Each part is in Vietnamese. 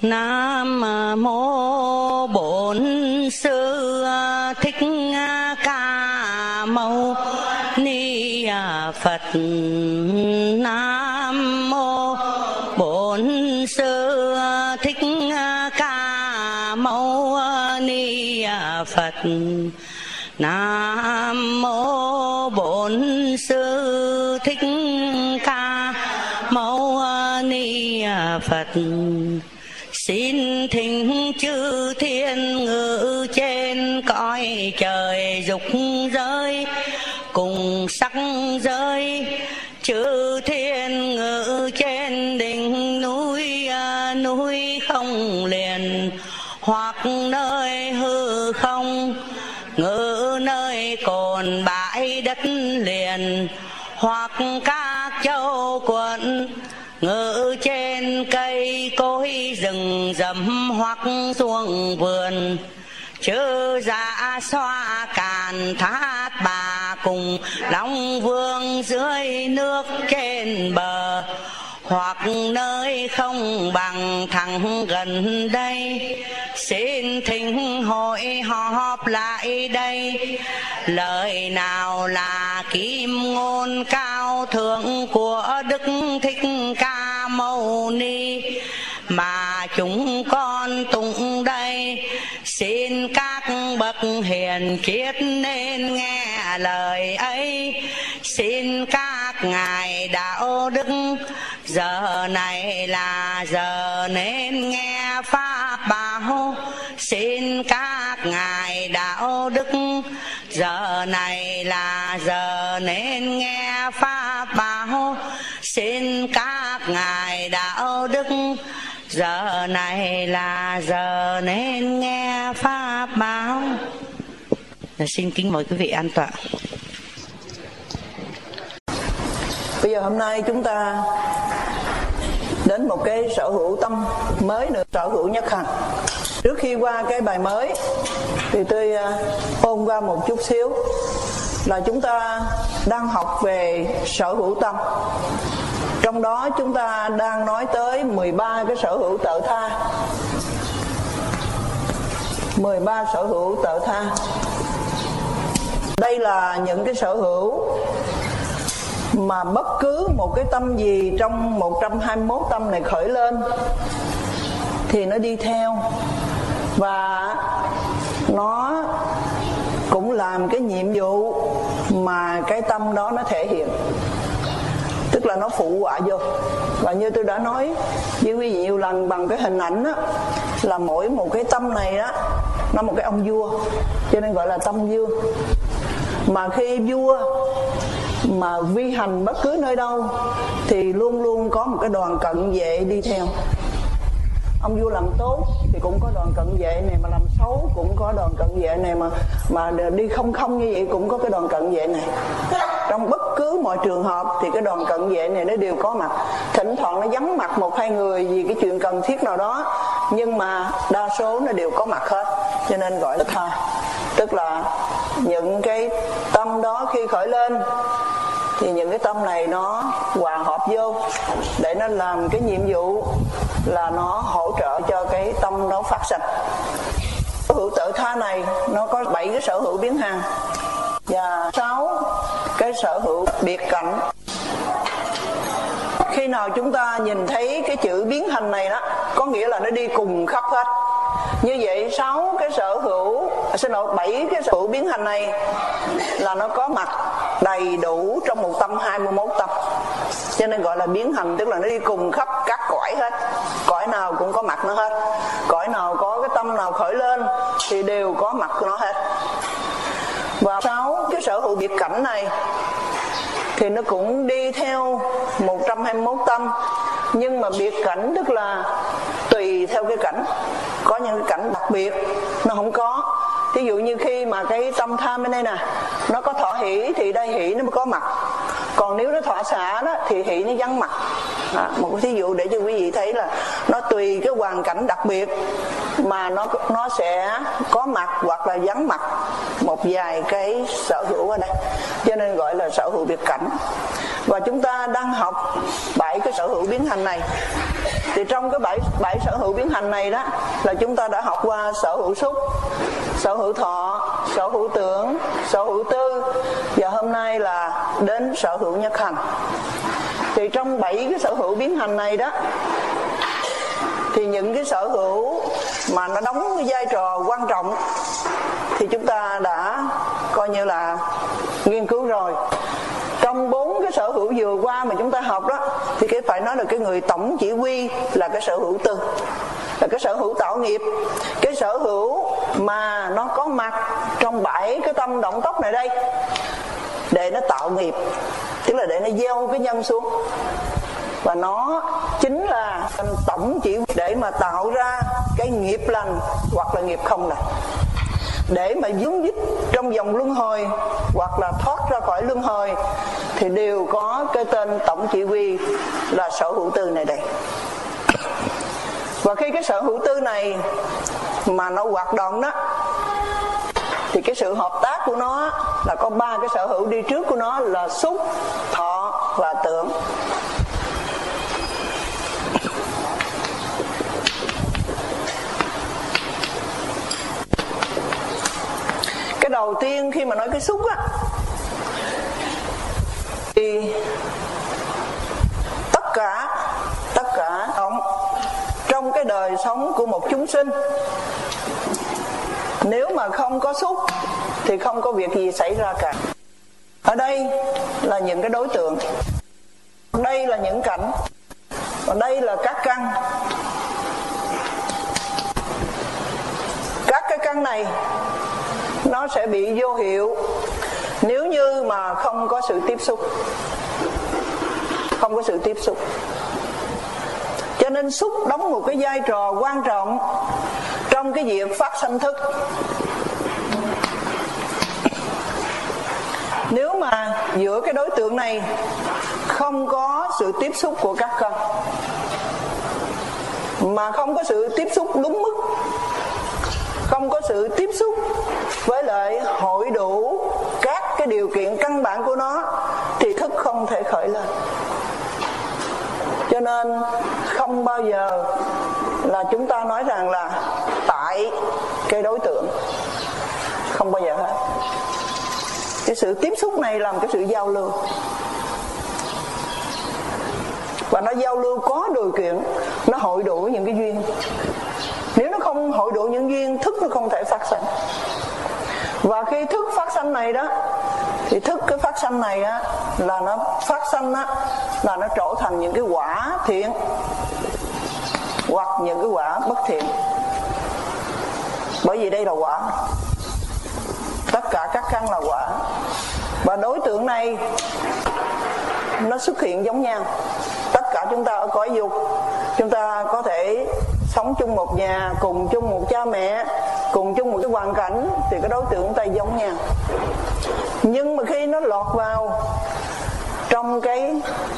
Nam mô Bổn Sư Thích Ca Mâu Ni Phật. Nam mô Bổn Sư Thích Ca Mâu Ni Phật. Nam mô Bổn Sư Thích Ca Mâu Ni Phật. Xin thỉnh chư thiên ngự trên cõi trời dục giới cùng sắc giới, chư thiên ngự trên đỉnh núi núi không liền, hoặc nơi hư không ngự nơi cồn bãi đất liền, hoặc các châu quận ngự trên cây cối rừng rậm, hoặc xuống vườn chư dạ xoa càn thát bà cùng long vương dưới nước trên bờ, hoặc nơi không bằng thẳng gần đây. Xin thỉnh hội họp lại đây, lời nào là kim ngôn cao thượng của Đức Thích Ca Mâu Ni mà chúng con tụng đây. Xin các bậc hiền triết nên nghe lời ấy. Xin các ngài đạo đức giờ này là giờ nên nghe pháp bảo. Xin các ngài đạo đức giờ này là giờ nên nghe pháp bảo. Xin các ngài đạo đức giờ này là giờ nên nghe pháp bảo. Xin kính mời quý vị an tọa. Bây giờ hôm nay chúng ta đến một cái sở hữu tâm mới nữa, sở hữu nhất hành. Trước khi qua cái bài mới thì tôi ôn qua một chút xíu là chúng ta đang học về sở hữu tâm. Trong đó chúng ta đang nói tới 13 cái sở hữu tự tha. 13 sở hữu tự tha. Đây là những cái sở hữu mà bất cứ một cái tâm gì trong 121 tâm này khởi lên thì nó đi theo, và nó cũng làm cái nhiệm vụ mà cái tâm đó nó thể hiện, tức là nó phụ họa vô. Và như tôi đã nói với quý vị nhiều lần bằng cái hình ảnh đó, là mỗi một cái tâm này á nó một cái ông vua, cho nên gọi là tâm vua. Mà khi vua mà vi hành bất cứ nơi đâu thì luôn luôn có một cái đoàn cận vệ đi theo. Ông vua làm tốt thì cũng có đoàn cận vệ này, mà làm xấu cũng có đoàn cận vệ này, mà đi không như vậy cũng có cái đoàn cận vệ này. Trong bất cứ mọi trường hợp thì cái đoàn cận vệ này nó đều có mặt. Thỉnh thoảng nó vắng mặt một hai người vì cái chuyện cần thiết nào đó, nhưng mà đa số nó đều có mặt hết, cho nên gọi là tha. Tức là những cái tâm đó khi khởi lên thì những cái tâm này nó hòa hợp vô để nó làm cái nhiệm vụ là nó hỗ trợ cho cái tâm đó phát sinh. Sở hữu tự tha này nó có 7 cái sở hữu biến hành và 6 cái sở hữu biệt cảnh. Khi nào chúng ta nhìn thấy cái chữ biến hành này đó, có nghĩa là nó đi cùng khắp hết. Như vậy 7 cái sở hữu biến hành này là nó có mặt đầy đủ trong một tâm 21 tâm. Cho nên gọi là biến hành, tức là nó đi cùng khắp các cõi hết. Cõi nào cũng có mặt nó hết. Cõi nào có cái tâm nào khởi lên thì đều có mặt của nó hết. Và 6 cái sở hữu biệt cảnh này thì nó cũng đi theo 121 tâm. Nhưng mà biệt cảnh tức là tùy theo cái cảnh. Có những cái cảnh đặc biệt nó không có. Ví dụ như khi mà cái tâm tham bên đây nè, nó có thọ hỷ thì đây hỷ nó mới có mặt. Còn nếu nó thọ xả đó thì hỷ nó vắng mặt. Một cái thí dụ để cho quý vị thấy là nó tùy cái hoàn cảnh đặc biệt mà nó sẽ có mặt hoặc là vắng mặt một vài cái sở hữu ở đây. Cho nên gọi là sở hữu biệt cảnh. Và chúng ta đang học 7 cái sở hữu biến hành này. Thì trong cái bảy sở hữu biến hành này đó là chúng ta đã học qua sở hữu xúc, sở hữu thọ, sở hữu tưởng, sở hữu tư, và hôm nay là đến sở hữu nhất hành. Thì trong 7 cái sở hữu biến hành này đó, thì những cái sở hữu mà nó đóng cái vai trò quan trọng thì chúng ta đã coi như là nghiên cứu rồi. Trong 4 cái sở hữu vừa qua mà chúng ta học đó, thì cái phải nói là cái người tổng chỉ huy là cái sở hữu tư, là cái sở hữu tạo nghiệp, cái sở hữu mà nó có mặt trong 7 cái tâm động tốc này đây để nó tạo nghiệp, tức là để nó gieo cái nhân xuống. Và nó chính là tổng chỉ huy để mà tạo ra cái nghiệp lành hoặc là nghiệp không lành, để mà vướng dít trong vòng luân hồi hoặc là thoát ra khỏi luân hồi, thì đều có cái tên tổng chỉ huy là sở hữu tư này đây. Và khi cái sở hữu tư này mà nó hoạt động đó, thì cái sự hợp tác của nó là có 3 cái sở hữu đi trước của nó là xúc, thọ và tưởng. Cái đầu tiên khi mà nói cái xúc á, thì tất cả trong cái đời sống của một chúng sinh, nếu mà không có xúc thì không có việc gì xảy ra cả. Ở đây là những cái đối tượng, đây là những cảnh, và đây là các căn. Các cái căn này nó sẽ bị vô hiệu nếu như mà không có sự tiếp xúc. Không có sự tiếp xúc. Cho nên xúc đóng một cái vai trò quan trọng trong cái việc phát sanh thức. Nếu mà giữa cái đối tượng này không có sự tiếp xúc của các căn, mà không có sự tiếp xúc đúng mức, không có sự tiếp xúc với lại hội đủ các cái điều kiện căn bản của nó, thì thức không thể khởi lên. Cho nên không bao giờ là chúng ta nói rằng là tại cái đối tượng, không bao giờ hết. Cái sự tiếp xúc này làm cái sự giao lưu, và nó giao lưu có điều kiện, nó hội đủ những cái duyên. Nếu nó không hội đủ những duyên, thức nó không thể phát sanh. Và khi thức phát sanh này đó, thì thức cái phát sanh này á, là nó phát sanh á, là nó trở thành những cái quả thiện hoặc những cái quả bất thiện. Bởi vì đây là quả, tất cả các căn là quả. Và đối tượng này nó xuất hiện giống nhau. Tất cả chúng ta ở cõi dục, chúng ta có thể sống chung một nhà, cùng chung một cha mẹ, cùng chung một cái hoàn cảnh, thì cái đối tượng ta giống nhau. Nhưng mà khi nó lọt vào trong cái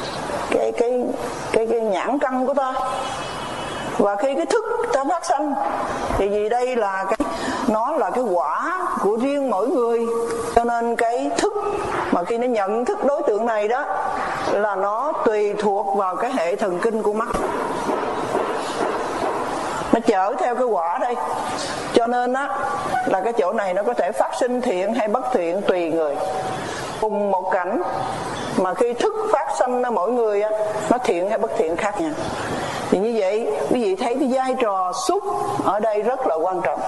nhãn căn của ta, và khi cái thức ta phát sanh, thì vì đây là nó là cái quả của riêng mỗi người, cho nên cái thức mà khi nó nhận thức đối tượng này đó, là nó tùy thuộc vào cái hệ thần kinh của mắt, nó chở theo cái quả đây. Cho nên á, là cái chỗ này nó có thể phát sinh thiện hay bất thiện tùy người. Cùng một cảnh mà khi thức phát sanh ra mỗi người á, nó thiện hay bất thiện khác nhau. Thì như vậy quý vị thấy cái vai trò xúc ở đây rất là quan trọng.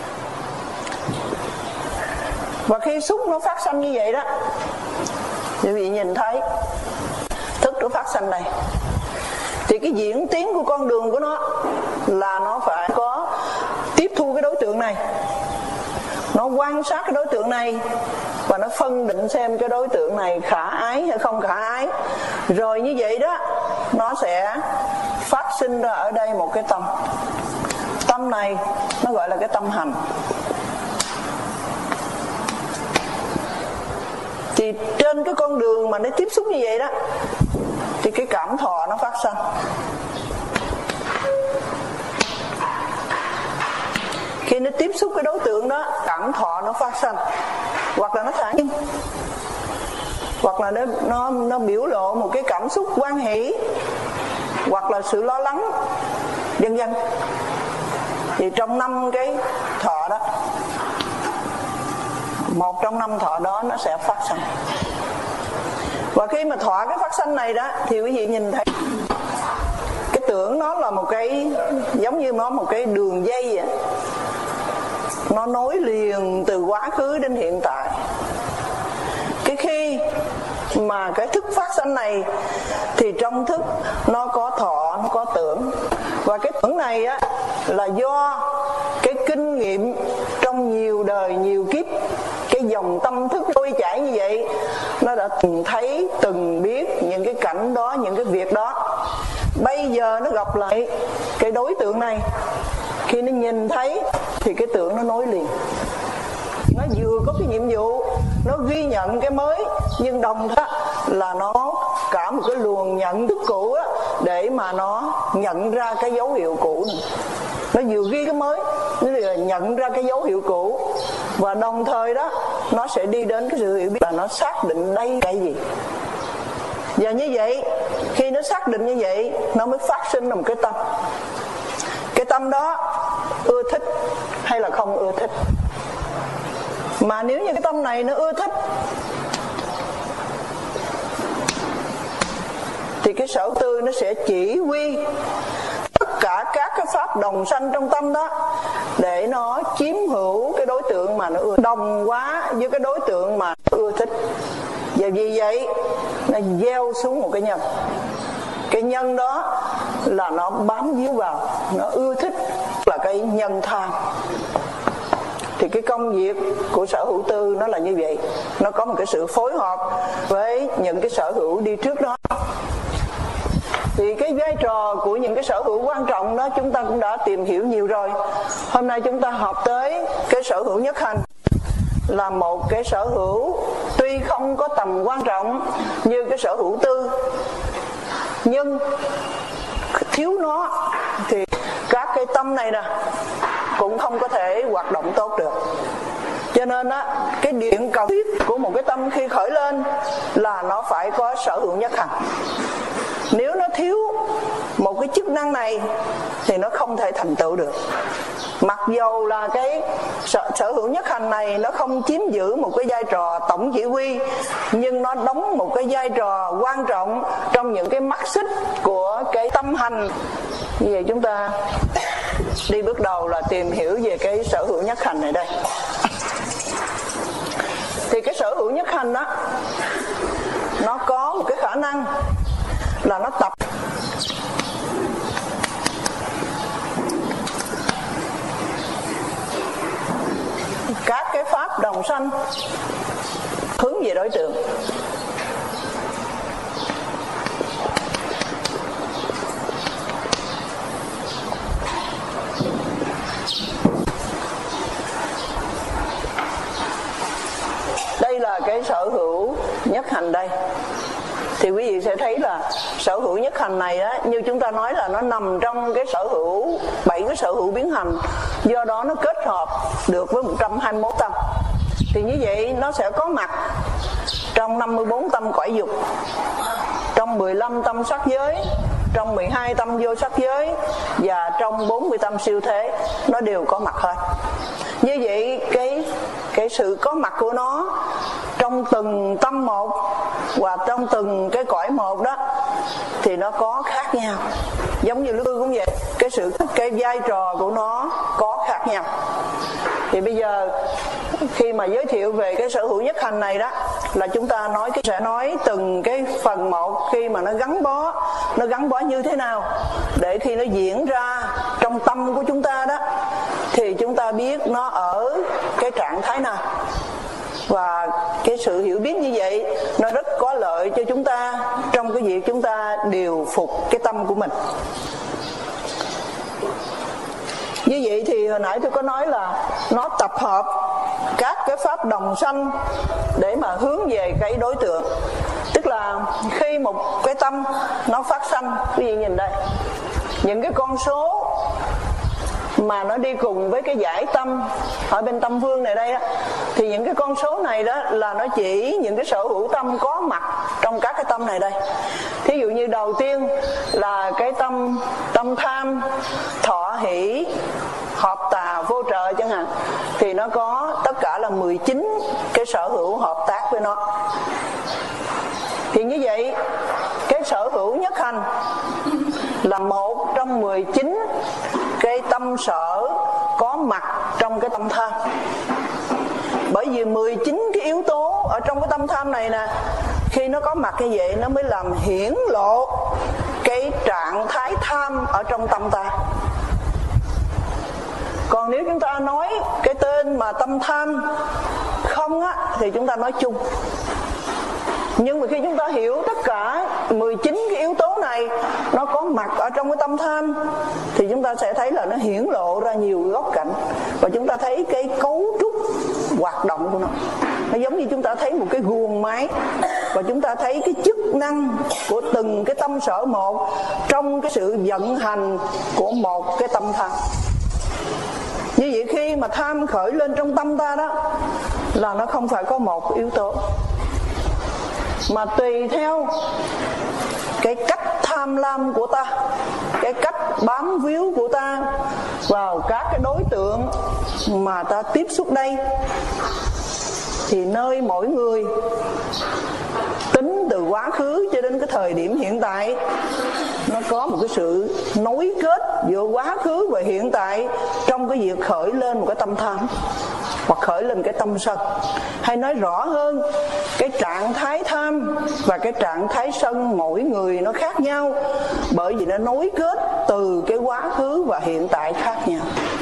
Và khi xúc nó phát sanh như vậy đó, quý vị nhìn thấy thức nó phát sanh này, thì cái diễn tiến của con đường của nó là nó phải có tiếp thu cái đối tượng này, nó quan sát cái đối tượng này, và nó phân định xem cái đối tượng này khả ái hay không khả ái. Rồi như vậy đó, nó sẽ phát sinh ra ở đây một cái tâm. Tâm này nó gọi là cái tâm hành. Thì trên cái con đường mà nó tiếp xúc như vậy đó, thì cái cảm thọ nó phát sanh. Khi nó tiếp xúc cái đối tượng đó, cảm thọ nó phát sanh, hoặc là nó thản nhiên, hoặc là nó biểu lộ một cái cảm xúc hoan hỷ, hoặc là sự lo lắng, vân vân. Thì trong 5 cái thọ đó, một trong 5 thọ đó nó sẽ phát sanh. Và khi mà thọ cái phát sanh này đó, thì quý vị nhìn thấy cái tưởng nó là một cái, giống như nó một cái đường dây vậy. Nó nối liền từ quá khứ đến hiện tại. Cái khi mà cái thức phát sanh này, thì trong thức nó có thọ, nó có tưởng. Và cái tưởng này á, là do cái kinh nghiệm trong nhiều đời nhiều kiếp, cái dòng tâm thức trôi chảy như vậy, nó đã từng thấy, từng biết những cái cảnh đó, những cái việc đó. Bây giờ nó gặp lại cái đối tượng này, khi nó nhìn thấy thì cái tưởng nó nối liền. Nó vừa có cái nhiệm vụ, nó ghi nhận cái mới, nhưng đồng thời là nó cả một cái luồng nhận thức cũ á, để mà nó nhận ra cái dấu hiệu cũ này. Nó vừa ghi cái mới, nó vừa nhận ra cái dấu hiệu cũ. Và đồng thời đó, nó sẽ đi đến cái sự hiểu biết là nó xác định đây cái gì. Và như vậy, khi nó xác định như vậy, nó mới phát sinh ra một cái tâm. Cái tâm đó ưa thích hay là không ưa thích. Mà nếu như cái tâm này nó ưa thích, thì cái sở tư nó sẽ chỉ huy tất cả các cái pháp đồng sanh trong tâm đó, để nó chiếm hữu cái đối tượng mà nó ưa, đồng hóa với cái đối tượng mà nó ưa thích. Và vì vậy nó gieo xuống một cái nhân. Cái nhân đó là nó bám víu vào, nó ưa thích, là cái nhân tham. Thì cái công việc của sở hữu tư nó là như vậy. Nó có một cái sự phối hợp với những cái sở hữu đi trước đó. Thì cái vai trò của những cái sở hữu quan trọng đó chúng ta cũng đã tìm hiểu nhiều rồi. Hôm nay chúng ta học tới cái sở hữu nhất hành, là một cái sở hữu tuy không có tầm quan trọng như cái sở hữu tư, nhưng thiếu nó thì các cái tâm này nè cũng không có thể hoạt động tốt được. Cho nên á, cái điện cầu thiết của một cái tâm khi khởi lên là nó phải có sở hữu nhất hành. Nếu nó thiếu một cái chức năng này thì nó không thể thành tựu được. Mặc dầu là cái sở hữu nhất hành này nó không chiếm giữ một cái vai trò tổng chỉ huy, nhưng nó đóng một cái vai trò quan trọng trong những cái mắt xích của cái tâm hành. Như vậy chúng ta đi bước đầu là tìm hiểu về cái sở hữu nhất hành này đây. Thì cái sở hữu nhất hành đó, nó có một cái khả năng là nó tập các cái pháp đồng sanh hướng về đối tượng. Đây là cái sở hữu nhất hành đây. Thì quý vị sẽ thấy là sở hữu nhất hành này á, như chúng ta nói là nó nằm trong cái sở hữu 7 cái sở hữu biến hành, do đó nó kết hợp được với 121 tâm. Thì như vậy nó sẽ có mặt trong 54 tâm cõi dục, trong 15 tâm sắc giới, trong 12 tâm vô sắc giới và trong 40 tâm siêu thế, nó đều có mặt hết. Như vậy cái sự có mặt của nó trong từng tâm một và trong từng cái cõi một đó thì nó có khác nhau. Giống như lư cũng vậy, cái vai trò của nó có khác nhau. Thì bây giờ khi mà giới thiệu về cái sở hữu nhất hành này đó, là chúng ta sẽ nói từng cái phần một, khi mà nó gắn bó như thế nào, để khi nó diễn ra trong tâm của chúng ta đó thì chúng ta biết nó ở cái trạng thái nào. Và cái sự hiểu biết như vậy nó rất có lợi cho chúng ta trong cái việc chúng ta điều phục cái tâm của mình. Như vậy thì hồi nãy tôi có nói là nó tập hợp các cái pháp đồng sanh để mà hướng về cái đối tượng. Tức là khi một cái tâm nó phát sanh, quý vị nhìn đây, những cái con số mà nó đi cùng với cái giải tâm ở bên tâm vương này đây á, thì những cái con số này đó là nó chỉ những cái sở hữu tâm có mặt trong các cái tâm này đây. Thí dụ như đầu tiên là cái tâm tham, thọ hỷ, hợp tà, vô trợ chẳng hạn, thì nó có tất cả là 19 cái sở hữu hợp tác với nó. Thì như vậy cái sở hữu nhất hành là một trong 19 cái tâm sở có mặt trong cái tâm tham. Bởi vì 19 cái yếu tố ở trong cái tâm tham này nè, khi nó có mặt như vậy nó mới làm hiển lộ cái trạng thái tham ở trong tâm ta. Còn nếu chúng ta nói cái tên mà tâm tham không á, thì chúng ta nói chung. Nhưng mà khi chúng ta hiểu tất cả 19 cái yếu tố này nó có mặt ở trong cái tâm tham, thì chúng ta sẽ thấy là nó hiển lộ ra nhiều góc cạnh. Và chúng ta thấy cái cấu trúc hoạt động của nó. Nó giống như chúng ta thấy một cái guồng máy, và chúng ta thấy cái chức năng của từng cái tâm sở một trong cái sự vận hành của một cái tâm tham. Như vậy khi mà tham khởi lên trong tâm ta đó, là nó không phải có một yếu tố, mà tùy theo cái cách tham lam của ta, cái cách bám víu của ta vào các cái đối tượng mà ta tiếp xúc đây, thì nơi mỗi người tính từ quá khứ cho đến cái thời điểm hiện tại, nó có một cái sự nối kết giữa quá khứ và hiện tại trong cái việc khởi lên một cái tâm tham hoặc khởi lên cái tâm sân. Hay nói rõ hơn, cái trạng thái tham và cái trạng thái sân mỗi người nó khác nhau, bởi vì nó nối kết từ cái quá khứ và hiện tại khác nhau.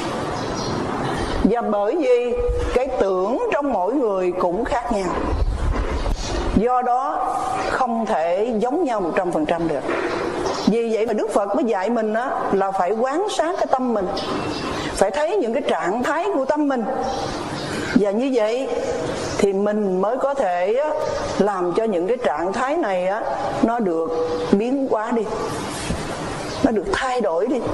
Và bởi vì cái tưởng trong mỗi người cũng khác nhau, do đó không thể giống nhau 100% được. Vì vậy mà Đức Phật mới dạy mình á, là phải quán sát cái tâm mình, phải thấy những cái trạng thái của tâm mình. Và như vậy thì mình mới có thể làm cho những cái trạng thái này á, nó được biến hóa đi, nó được thay đổi đi.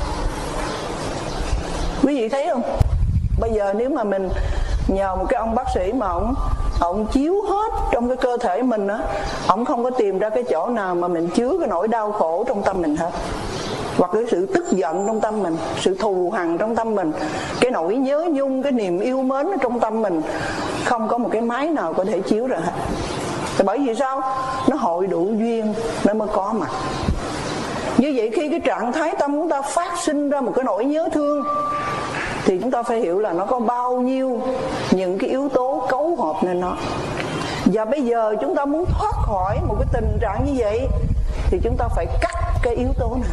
Quý vị thấy không? Bây giờ nếu mà mình nhờ một cái ông bác sĩ mà ông chiếu hết trong cái cơ thể mình á, ông không có tìm ra cái chỗ nào mà mình chứa cái nỗi đau khổ trong tâm mình hết, hoặc cái sự tức giận trong tâm mình, sự thù hằn trong tâm mình, cái nỗi nhớ nhung, cái niềm yêu mến ở trong tâm mình, không có một cái máy nào có thể chiếu ra hết. Thì bởi vì sao? Nó hội đủ duyên nó mới có mặt. Như vậy khi cái trạng thái tâm của ta phát sinh ra một cái nỗi nhớ thương, thì chúng ta phải hiểu là nó có bao nhiêu những cái yếu tố cấu hợp nên nó. Và bây giờ chúng ta muốn thoát khỏi một cái tình trạng như vậy, thì chúng ta phải cắt cái yếu tố nào.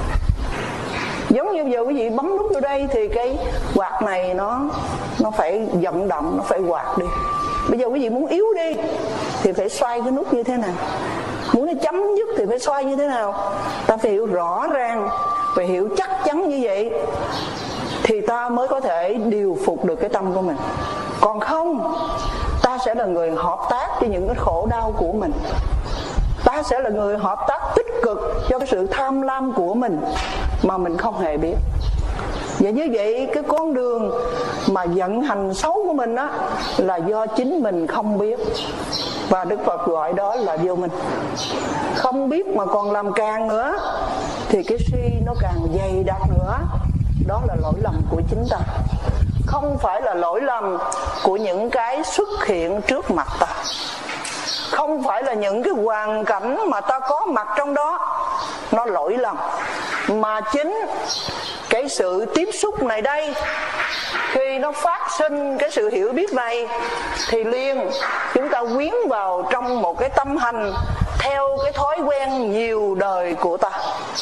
Giống như giờ quý vị bấm nút vô đây thì cái quạt này nó phải vận động, nó phải quạt đi. Bây giờ quý vị muốn yếu đi thì phải xoay cái nút như thế nào, muốn nó chấm dứt thì phải xoay như thế nào. Ta phải hiểu rõ ràng, phải hiểu chắc chắn như vậy thì ta mới có thể điều phục được cái tâm của mình. Còn không, ta sẽ là người hợp tác cho những cái khổ đau của mình, ta sẽ là người hợp tác tích cực cho cái sự tham lam của mình mà mình không hề biết. Và như vậy cái con đường mà vận hành xấu của mình á, là do chính mình không biết. Và Đức Phật gọi đó là vô minh. Không biết mà còn làm càng nữa thì cái suy nó càng dày đặc nữa. Đó là lỗi lầm của chính ta, không phải là lỗi lầm của những cái xuất hiện trước mặt ta, không phải là những cái hoàn cảnh mà ta có mặt trong đó nó lỗi lầm, mà chính cái sự tiếp xúc này đây, khi nó phát sinh cái sự hiểu biết này, thì liền chúng ta quyến vào trong một cái tâm hành theo cái thói quen nhiều đời của ta,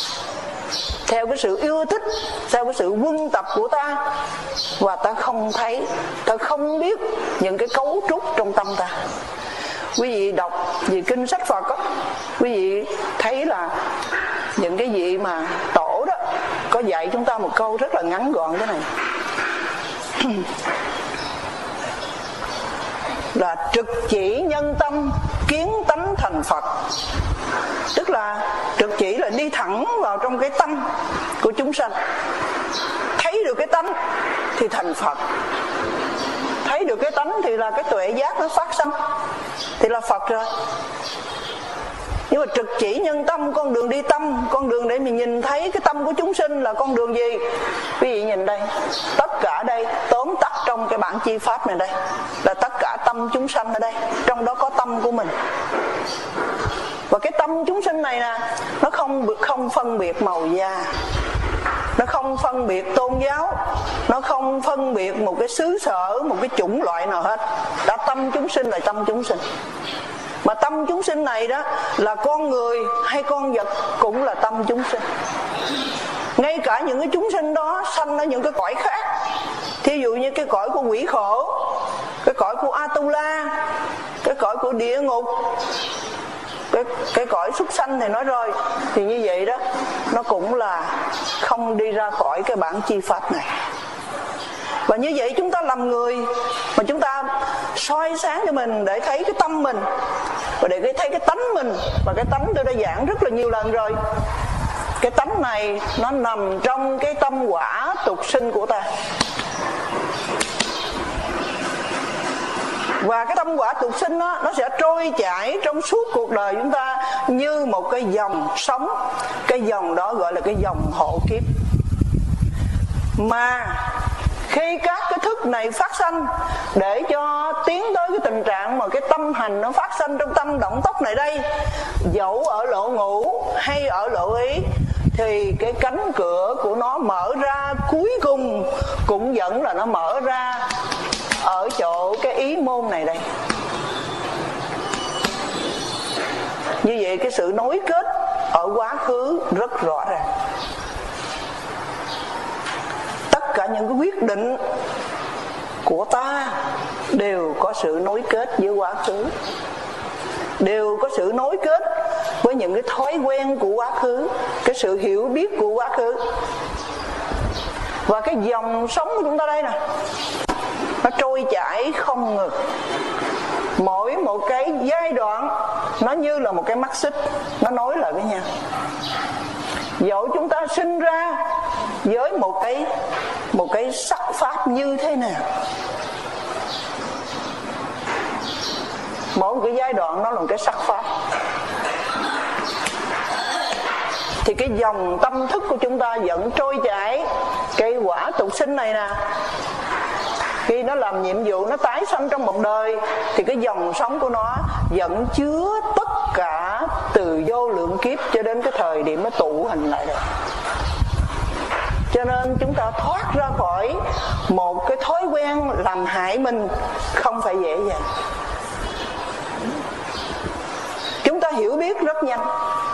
theo cái sự yêu thích, theo cái sự quân tập của ta, và ta không thấy, ta không biết những cái cấu trúc trong tâm ta. Quý vị đọc về kinh sách Phật đó, quý vị thấy là những cái vị mà tổ đó có dạy chúng ta một câu rất là ngắn gọn thế này là trực chỉ nhân tâm, kiến tánh thành Phật. Tức là trực chỉ là đi thẳng vào trong cái tâm của chúng sanh, thấy được cái tánh thì thành Phật. Thấy được cái tánh thì là cái tuệ giác nó phát sinh, thì là Phật rồi. Nhưng mà trực chỉ nhân tâm, con đường đi tâm, con đường để mình nhìn thấy cái tâm của chúng sinh là con đường gì? Quý vị nhìn đây, tất cả đây tóm tắt trong cái bản chi pháp này đây là tất cả tâm chúng sanh ở đây, trong đó có tâm của mình. Và cái tâm chúng sinh này nè, nó không phân biệt màu da, nó không phân biệt tôn giáo, nó không phân biệt một cái xứ sở, một cái chủng loại nào hết. Đã tâm chúng sinh là tâm chúng sinh. Mà tâm chúng sinh này đó là con người hay con vật cũng là tâm chúng sinh. Ngay cả những cái chúng sinh đó sanh ở những cái cõi khác, thí dụ như cái cõi của quỷ khổ, cái cõi của Atula, cái cõi của địa ngục, cái cõi súc sanh thì nói rồi, thì như vậy đó nó cũng là không đi ra khỏi cái bản chi pháp này. Và như vậy chúng ta làm người mà chúng ta soi sáng cho mình để thấy cái tâm mình, và để thấy cái tánh mình. Và cái tánh tôi đã giảng rất là nhiều lần rồi. Cái tánh này nó nằm trong cái tâm quả tục sinh của ta. Và cái tâm quả tục sinh đó, nó sẽ trôi chảy trong suốt cuộc đời chúng ta như một cái dòng sống. Cái dòng đó gọi là cái dòng hộ kiếp. Mà khi các cái thức này phát sanh, để cho tiến tới cái tình trạng mà cái tâm hành nó phát sanh trong tâm động tốc này đây, dẫu ở lộ ngũ hay ở lộ ý, thì cái cánh cửa của nó mở ra cuối cùng cũng vẫn là nó mở ra ở chỗ cái ý môn này đây. Như vậy cái sự nối kết ở quá khứ rất rõ ràng. Tất cả những cái quyết định của ta đều có sự nối kết với quá khứ, đều có sự nối kết với những cái thói quen của quá khứ, cái sự hiểu biết của quá khứ. Và cái dòng sống của chúng ta đây nè, nó trôi chảy không ngừng. Mỗi một cái giai đoạn nó như là một cái mắt xích, nó nối lại với nhau. Dẫu chúng ta sinh ra với một cái sắc pháp như thế nào, mỗi một cái giai đoạn nó là một cái sắc pháp, thì cái dòng tâm thức của chúng ta vẫn trôi chảy. Cái quả tục sinh này nè, khi nó làm nhiệm vụ nó tái sanh trong một đời, thì cái dòng sống của nó vẫn chứa tất cả từ vô lượng kiếp cho đến cái thời điểm nó tụ hình lại rồi. Cho nên chúng ta thoát ra khỏi một cái thói quen làm hại mình không phải dễ dàng. Chúng ta hiểu biết rất nhanh,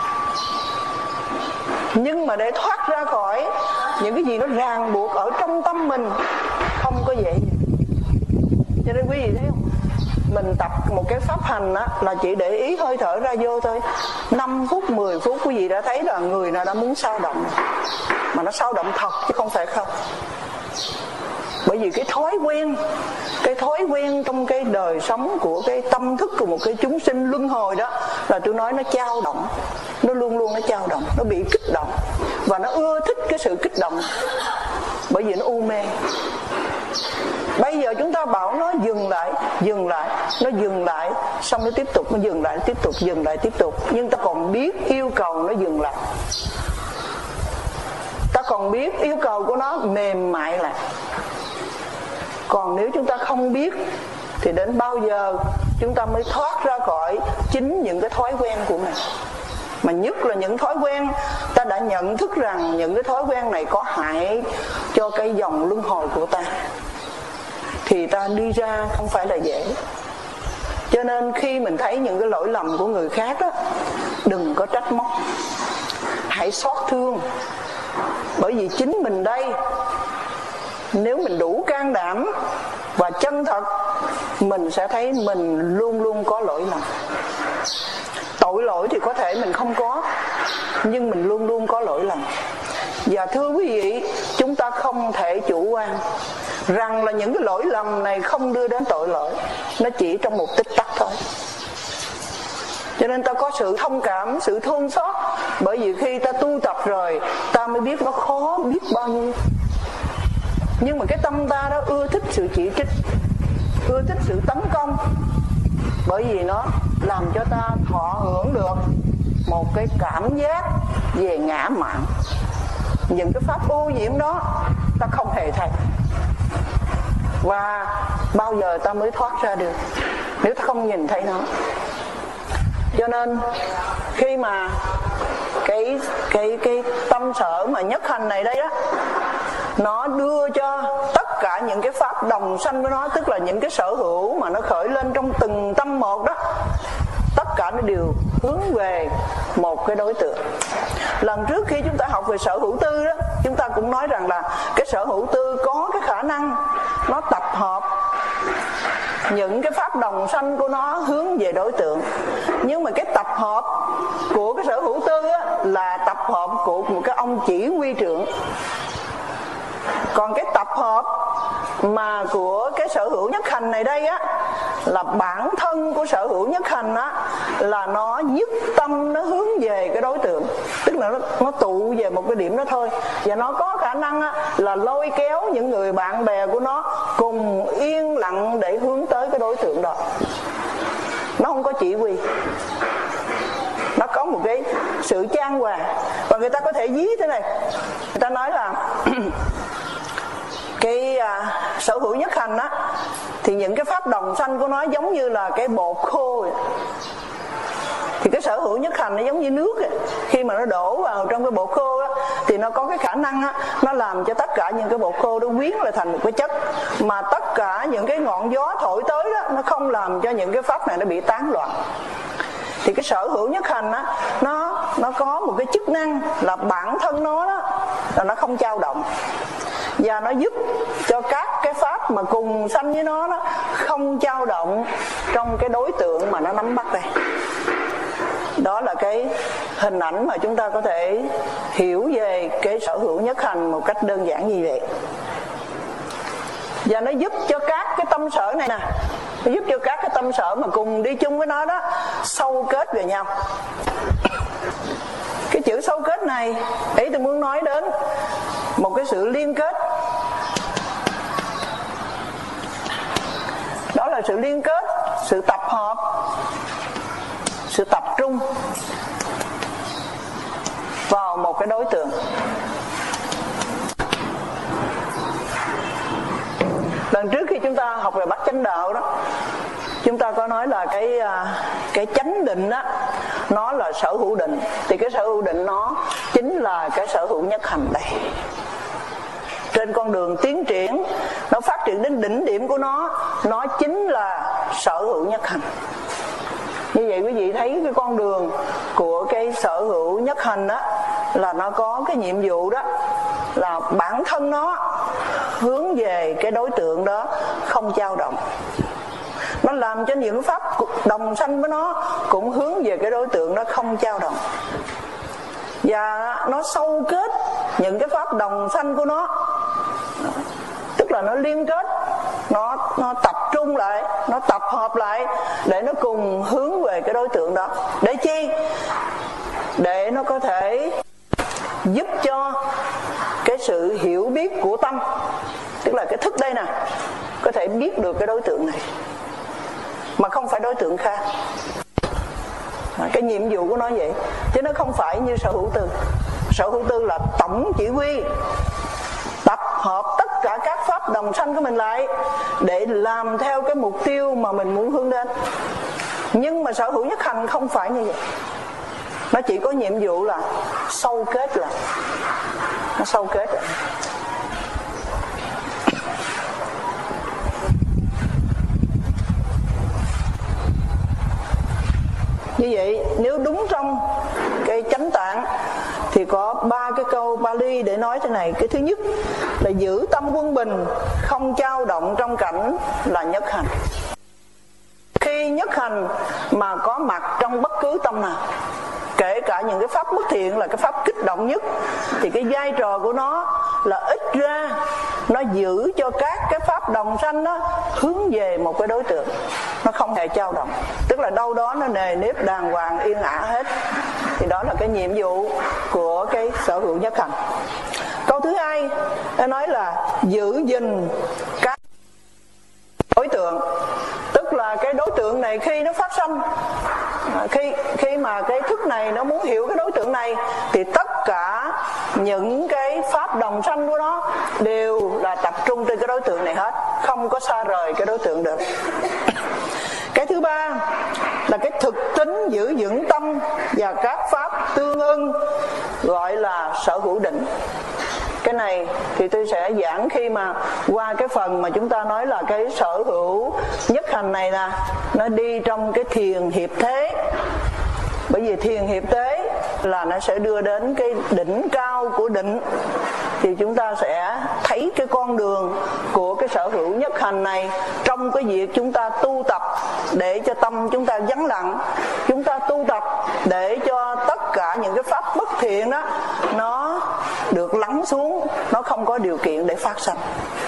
nhưng mà để thoát ra khỏi những cái gì nó ràng buộc ở trong tâm mình không có dễ dàng. Cho nên quý vị thấy không, mình tập một cái pháp hành á, là chỉ để ý hơi thở ra vô thôi, 5 phút 10 phút quý vị đã thấy là người nào đã muốn sao động rồi. Mà nó sao động thật chứ không phải không. Bởi vì cái thói quen trong cái đời sống của cái tâm thức của một cái chúng sinh luân hồi đó, là tôi nói nó dao động, nó luôn luôn nó dao động, nó bị kích động, và nó ưa thích cái sự kích động, bởi vì nó u mê. Bây giờ chúng ta bảo nó dừng lại, nó dừng lại, xong nó tiếp tục, nó dừng lại, tiếp tục. Nhưng ta còn biết yêu cầu nó dừng lại, ta còn biết yêu cầu của nó mềm mại lại. Còn nếu chúng ta không biết thì đến bao giờ chúng ta mới thoát ra khỏi chính những cái thói quen của mình. Mà nhất là những thói quen ta đã nhận thức rằng những cái thói quen này có hại cho cái dòng luân hồi của ta, thì ta đi ra không phải là dễ. Cho nên khi mình thấy những cái lỗi lầm của người khác đó, đừng có trách móc, hãy xót thương. Bởi vì chính mình đây, nếu mình đủ can đảm và chân thật, mình sẽ thấy mình luôn luôn có lỗi lầm. Tội lỗi thì có thể mình không có, nhưng mình luôn luôn có lỗi lầm. Và thưa quý vị, chúng ta không thể chủ quan rằng là những cái lỗi lầm này không đưa đến tội lỗi, nó chỉ trong một tích tắc thôi. Cho nên ta có sự thông cảm, sự thương xót. Bởi vì khi ta tu tập rồi, ta mới biết nó khó biết bao nhiêu. Nhưng mà cái tâm ta đó ưa thích sự chỉ trích, ưa thích sự tấn công, bởi vì nó làm cho ta thọ hưởng được một cái cảm giác về ngã mạn. Những cái pháp ô nhiễm đó ta không hề thấy. Và bao giờ ta mới thoát ra được nếu ta không nhìn thấy nó? Cho nên khi mà cái tâm sở mà nhất hành này đây á, nó đưa cho tất cả những cái pháp đồng sanh của nó, tức là những cái sở hữu mà nó khởi lên trong từng tâm một đó, tất cả nó đều hướng về một cái đối tượng. Lần trước khi chúng ta học về sở hữu tư đó, chúng ta cũng nói rằng là cái sở hữu tư có cái khả năng nó tập hợp những cái pháp đồng sanh của nó hướng về đối tượng. Nhưng mà cái tập hợp của cái sở hữu tư á, là tập hợp của một cái ông chỉ huy trưởng. Còn cái tập hợp mà của cái sở hữu nhất hành này đây á, là bản thân của sở hữu nhất hành á, là nó nhất tâm nó hướng về cái đối tượng, tức là nó tụ về một cái điểm đó thôi. Và nó có khả năng á, là lôi kéo những người bạn bè của nó cùng yên lặng để hướng tới cái đối tượng đó. Nó không có chỉ huy, nó có một cái sự chan hòa. Và người ta có thể ví thế này, người ta nói là cái sở hữu nhất hành á, thì những cái pháp đồng sanh của nó giống như là cái bột khô vậy. Thì cái sở hữu nhất hành nó giống như nước vậy. Khi mà nó đổ vào trong cái bột khô á, thì nó có cái khả năng á, nó làm cho tất cả những cái bột khô đó quyến lại thành một cái chất, mà tất cả những cái ngọn gió thổi tới đó, nó không làm cho những cái pháp này nó bị tán loạn. Thì cái sở hữu nhất hành á, nó có một cái chức năng là bản thân nó đó là nó không dao động, và nó giúp cho các cái pháp mà cùng sanh với nó đó không dao động trong cái đối tượng mà nó nắm bắt đây. Đó là cái hình ảnh mà chúng ta có thể hiểu về cái sở hữu nhất hành một cách đơn giản như vậy. Và nó giúp cho các cái tâm sở này nè, nó giúp cho các cái tâm sở mà cùng đi chung với nó đó sâu kết về nhau. Cái chữ sâu kết này, ý tôi muốn nói đến một cái sự liên kết. Đó là sự liên kết, sự tập hợp, sự tập trung vào một cái đối tượng. Lần trước khi chúng ta học về bát chánh đạo đó, chúng ta có nói là cái chánh định đó, nó là sở hữu định. Thì cái sở hữu định nó chính là cái sở hữu nhất hành đây. Trên con đường tiến triển, nó phát triển đến đỉnh điểm của nó chính là sở hữu nhất hành. Như vậy quý vị thấy cái con đường của cái sở hữu nhất hành đó là nó có cái nhiệm vụ đó là bản thân nó hướng về cái đối tượng đó không dao động. Nó làm cho những pháp đồng sanh với nó cũng hướng về cái đối tượng đó không dao động. Và nó sâu kết những cái pháp đồng sanh của nó, tức là nó liên kết, nó tập trung lại, nó tập hợp lại để nó cùng hướng về cái đối tượng đó. Để chi? Để nó có thể giúp cho cái sự hiểu biết của tâm, tức là cái thức đây nè, có thể biết được cái đối tượng này mà không phải đối tượng khác. Cái nhiệm vụ của nó vậy, chứ nó không phải như sở hữu tư. Sở hữu tư là tổng chỉ huy, tập hợp tất cả các pháp đồng sanh của mình lại để làm theo cái mục tiêu mà mình muốn hướng đến. Nhưng mà sở hữu nhất hành không phải như vậy. Nó chỉ có nhiệm vụ là sâu kết lại. Nó sâu kết lại. Như vậy nếu đúng trong cái chánh tạng thì có 3 cái câu Pali để nói thế này. Cái thứ nhất là giữ tâm quân bình, không dao động trong cảnh là nhất hành. Khi nhất hành mà có mặt trong bất cứ tâm nào, kể cả những cái pháp bất thiện là cái pháp kích động nhất, thì cái vai trò của nó là ít ra nó giữ cho các cái pháp đồng sanh đó hướng về một cái đối tượng, nó không hề dao động, tức là đâu đó nó nề nếp đàng hoàng yên ả hết. Thì đó là cái nhiệm vụ của cái sở hữu nhất hành. Câu thứ hai nó nói là giữ gìn các đối tượng, tức là cái đối tượng này khi nó phát sanh khi mà cái thức này nó muốn hiểu cái đối tượng này thì tất cả những cái pháp đồng sanh của nó đều là tập trung trên cái đối tượng này hết, không có xa rời cái đối tượng được. Cái thứ ba là cái thực tính giữ vững tâm và các pháp tương ưng, gọi là sở hữu định. Cái này thì tôi sẽ giảng khi mà qua cái phần mà chúng ta nói là cái sở hữu nhất hành này nè, nó đi trong cái thiền hiệp thế. Bởi vì thiền hiệp thế là nó sẽ đưa đến cái đỉnh cao của định, thì chúng ta sẽ thấy cái con đường của cái sở hữu nhất hành này trong cái việc chúng ta tu tập để cho tâm chúng ta vắng lặng, chúng ta tu tập để cho tất cả những cái pháp bất thiện đó nó được lắng xuống, nó không có điều kiện để phát sinh.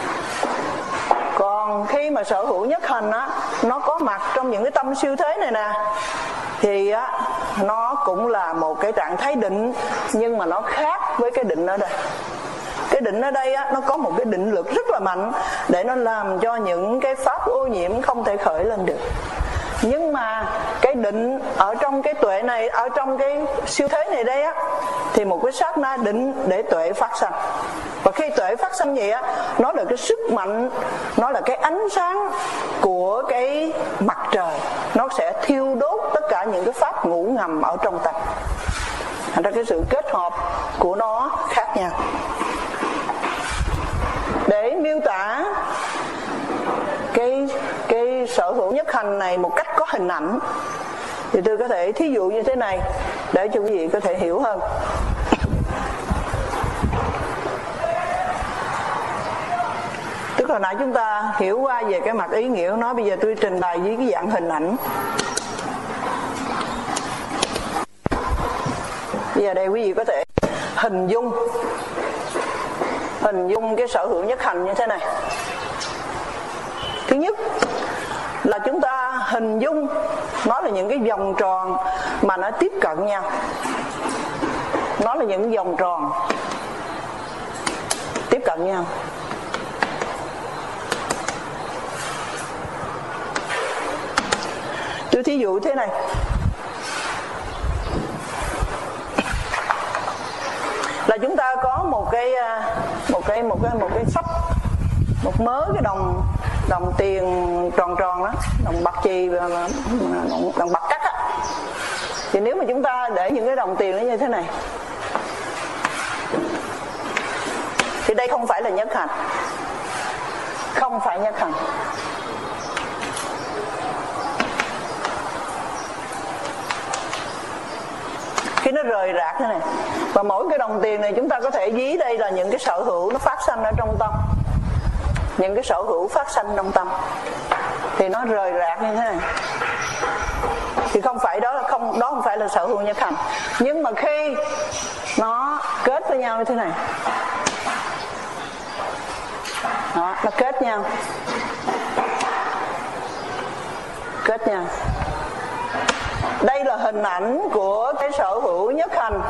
Còn khi mà sở hữu nhất hành á, nó có mặt trong những cái tâm siêu thế này nè, thì á, nó cũng là một cái trạng thái định, nhưng mà nó khác với cái định ở đây. Cái định ở đây á, nó có một cái định lực rất là mạnh để nó làm cho những cái pháp ô nhiễm không thể khởi lên được. Nhưng mà cái định ở trong cái tuệ này, ở trong cái siêu thế này đây á, thì một cái sát na định để tuệ phát sinh. Và khi tuệ phát sinh vậy á, nó là cái sức mạnh, nó là cái ánh sáng của cái mặt trời, nó sẽ thiêu đốt tất cả những cái pháp ngủ ngầm ở trong tâm. Thành ra cái sự kết hợp của nó khác nhau. Để miêu tả cái sở hữu nhất hành này một cách có hình ảnh thì tôi có thể thí dụ như thế này để cho quý vị có thể hiểu hơn. Tức là nãy chúng ta hiểu qua về cái mặt ý nghĩa của nó, bây giờ tôi trình bày với cái dạng hình ảnh. Bây giờ đây quý vị có thể hình dung cái sở hữu nhất hành như thế này. Thứ nhất là chúng ta hình dung nó là những cái vòng tròn mà nó tiếp cận nhau. Nó là những vòng tròn tiếp cận nhau. Tôi thí dụ thế này. Là chúng ta có một cái sắp, một mớ cái đồng tiền tròn tròn đó, đồng bạc chì và đồng bạc cắt á. Thì nếu mà chúng ta để những cái đồng tiền nó như thế này thì đây không phải là nhất hành, không phải nhất hành. Khi nó rời rạc thế này, và mỗi cái đồng tiền này chúng ta có thể ví đây là những cái sở hữu nó phát sanh ở trong tâm, những cái sở hữu phát sanh trong tâm, thì nó rời rạc như thế này, thì không phải đó không phải là sở hữu nhất hành. Nhưng mà khi nó kết với nhau như thế này, đó, nó kết nhau, đây là hình ảnh của cái sở hữu nhất hành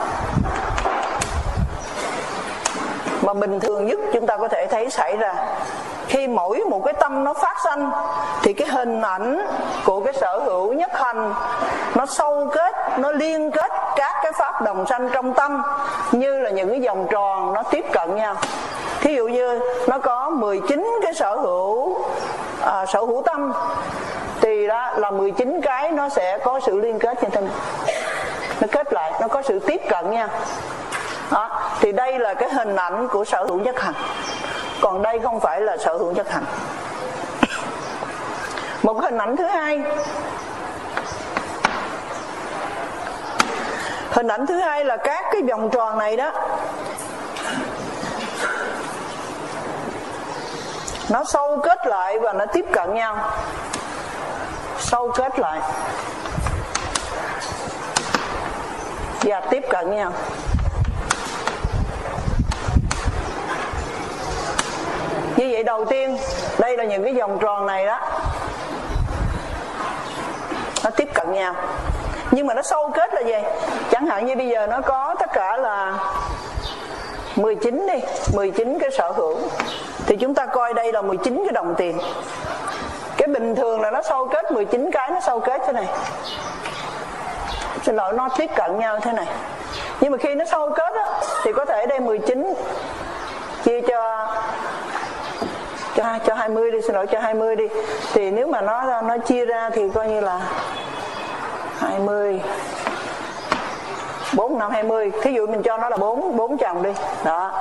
mà bình thường nhất chúng ta có thể thấy xảy ra. Khi mỗi một cái tâm nó phát sanh thì cái hình ảnh của cái sở hữu nhất hành nó sâu kết, nó liên kết các cái pháp đồng sanh trong tâm như là những cái vòng tròn nó tiếp cận nhau. Thí dụ như nó có 19 cái sở hữu tâm, thì đó là 19 cái nó sẽ có sự liên kết như thế này. Nó kết lại, nó có sự tiếp cận nha. Đó, thì đây là cái hình ảnh của sở hữu nhất hành. Còn đây không phải là sở hữu nhất hành. Một cái hình ảnh thứ hai. Hình ảnh thứ hai là các cái vòng tròn này đó, nó sâu kết lại và nó tiếp cận nhau. Sâu kết lại và tiếp cận nhau. Như vậy đầu tiên, đây là những cái vòng tròn này đó, nó tiếp cận nhau. Nhưng mà nó sâu kết là gì? Chẳng hạn như bây giờ nó có tất cả là 19 đi, 19 cái sở hữu, thì chúng ta coi đây là 19 cái đồng tiền. Cái bình thường là nó sâu kết 19 cái, nó sâu kết thế này. xin lỗi, nó tiếp cận nhau thế này. Nhưng mà khi nó sâu kết á, thì có thể đây 19 chia cho 20 đi, xin lỗi, cho 20 đi. Thì nếu mà nó chia ra thì coi như là 20 4 5 20. Thí dụ mình cho nó là 4 chồng đi. Đó.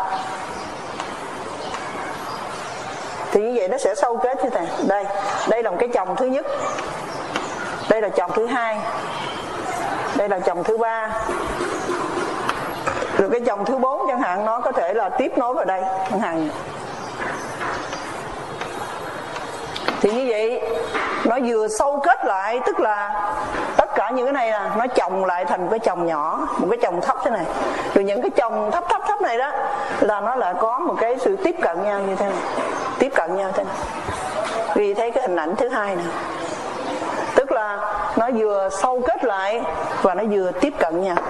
Thì như vậy nó sẽ sâu kết như thế này. Đây là một cái chồng thứ nhất. Đây là chồng thứ hai. Đây là chồng thứ ba. Rồi cái chồng thứ 4 chẳng hạn, nó có thể là tiếp nối vào đây chẳng hạn. Thì như vậy nó vừa sâu kết lại, tức là tất cả những cái này là nó chồng lại thành một cái chồng nhỏ, một cái chồng thấp thế này. Rồi những cái chồng thấp này đó là nó lại có một cái sự tiếp cận nhau như thế này, tiếp cận nhau thế này. Vì thấy cái hình ảnh thứ hai này, tức là nó vừa sâu kết lại và nó vừa tiếp cận nhau.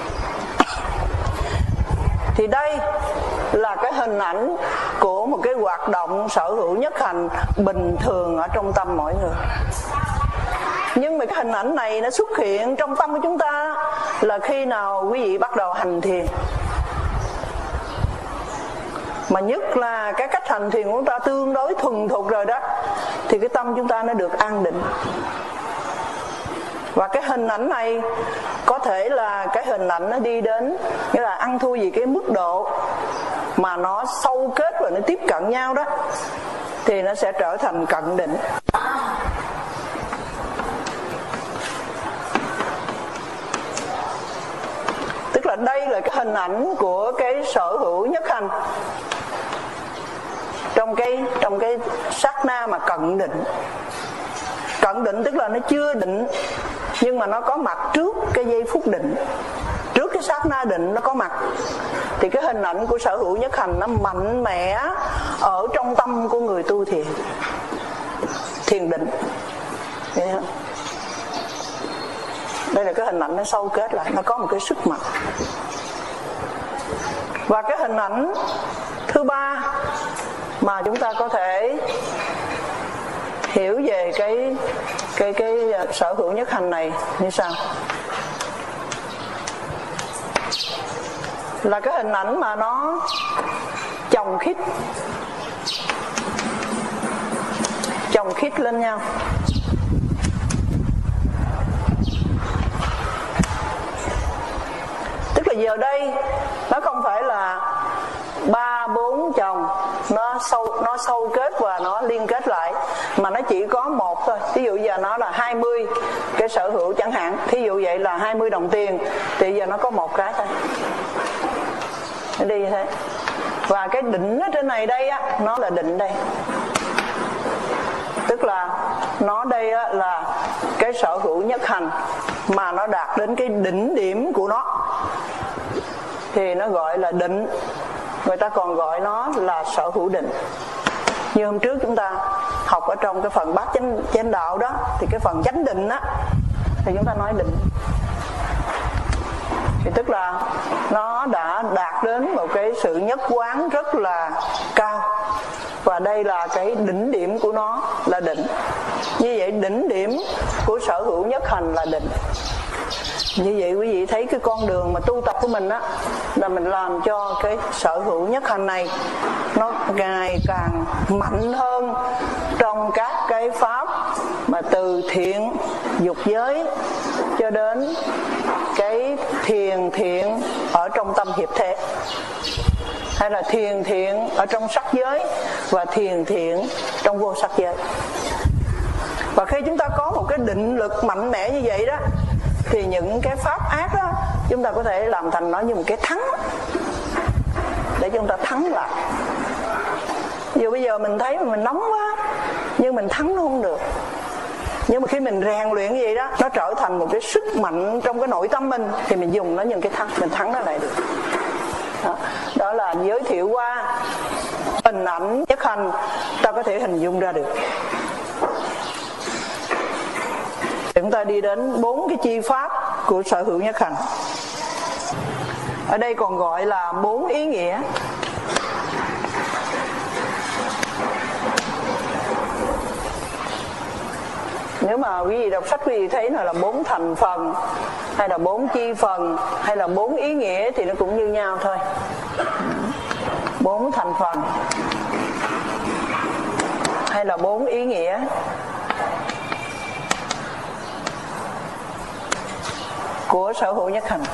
Thì đây là cái hình ảnh của một cái hoạt động sở hữu nhất hành bình thường ở trong tâm mỗi người. Nhưng mà cái hình ảnh này nó xuất hiện trong tâm của chúng ta là khi nào quý vị bắt đầu hành thiền. Mà nhất là cái cách hành thiền của chúng ta tương đối thuần thục rồi đó, thì cái tâm chúng ta nó được an định. Và cái hình ảnh này có thể là cái hình ảnh nó đi đến, nghĩa là ăn thua gì cái mức độ mà nó sâu kết và nó tiếp cận nhau đó, thì nó sẽ trở thành cận định. Tức là đây là cái hình ảnh của cái sở hữu nhất hành trong cái sát na mà cận định. Cận định tức là nó chưa định, nhưng mà nó có mặt trước cái giây phút định, trước cái sát na định nó có mặt. Thì cái hình ảnh của sở hữu nhất hành nó mạnh mẽ ở trong tâm của người tu thiền, thiền định. Đây là cái hình ảnh nó sâu kết lại, nó có một cái sức mạnh. Và cái hình ảnh thứ 3 mà chúng ta có thể hiểu về cái sở hữu nhất hành này như sau. Là cái hình ảnh mà nó chồng khít lên nhau. Tức là giờ đây nó không phải là 3-4 chồng nó sâu kết và nó liên kết lại, mà nó chỉ có một thôi. Ví dụ giờ nó là 20 cái sở hữu chẳng hạn, thí dụ vậy là 20 đồng tiền, thì giờ nó có một cái thôi, nó đi như thế. Và cái định ở trên này đây á, nó là định đây, tức là nó đây á, là cái sở hữu nhất hành mà nó đạt đến cái đỉnh điểm của nó thì nó gọi là định. Người ta còn gọi nó là sở hữu định. Như hôm trước chúng ta học ở trong cái phần bát chánh đạo đó, thì cái phần chánh định á thì chúng ta nói định. Thì tức là nó đã đạt đến một cái sự nhất quán rất là cao. Và đây là cái đỉnh điểm của nó là định. Như vậy đỉnh điểm của sở hữu nhất hành là định. Như vậy quý vị thấy cái con đường mà tu tập của mình á, là mình làm cho cái sở hữu nhất hành này nó ngày càng mạnh hơn trong các cái pháp mà từ thiện dục giới cho đến cái thiền thiện ở trong tâm hiệp thể, hay là thiền thiện ở trong sắc giới và thiền thiện trong vô sắc giới. Và khi chúng ta có một cái định lực mạnh mẽ như vậy đó, thì những cái pháp ác đó chúng ta có thể làm thành nó như một cái thắng để chúng ta thắng lại. Dù bây giờ mình thấy mình nóng quá nhưng mình thắng nó không được. Nhưng mà khi mình rèn luyện như vậy đó, nó trở thành một cái sức mạnh trong cái nội tâm mình, thì mình dùng nó như cái thắng, mình thắng nó lại được. Đó là giới thiệu qua hình ảnh nhất hành, ta có thể hình dung ra được. Chúng ta đi đến 4 cái chi pháp của sở hữu nhất hành. Ở đây còn gọi là 4 ý nghĩa. Nếu mà quý vị đọc sách quý vị thấy là 4 thành phần, hay là 4 chi phần, hay là 4 ý nghĩa thì nó cũng như nhau thôi. 4 thành phần hay là 4 ý nghĩa. Của sở hữu nhất hành.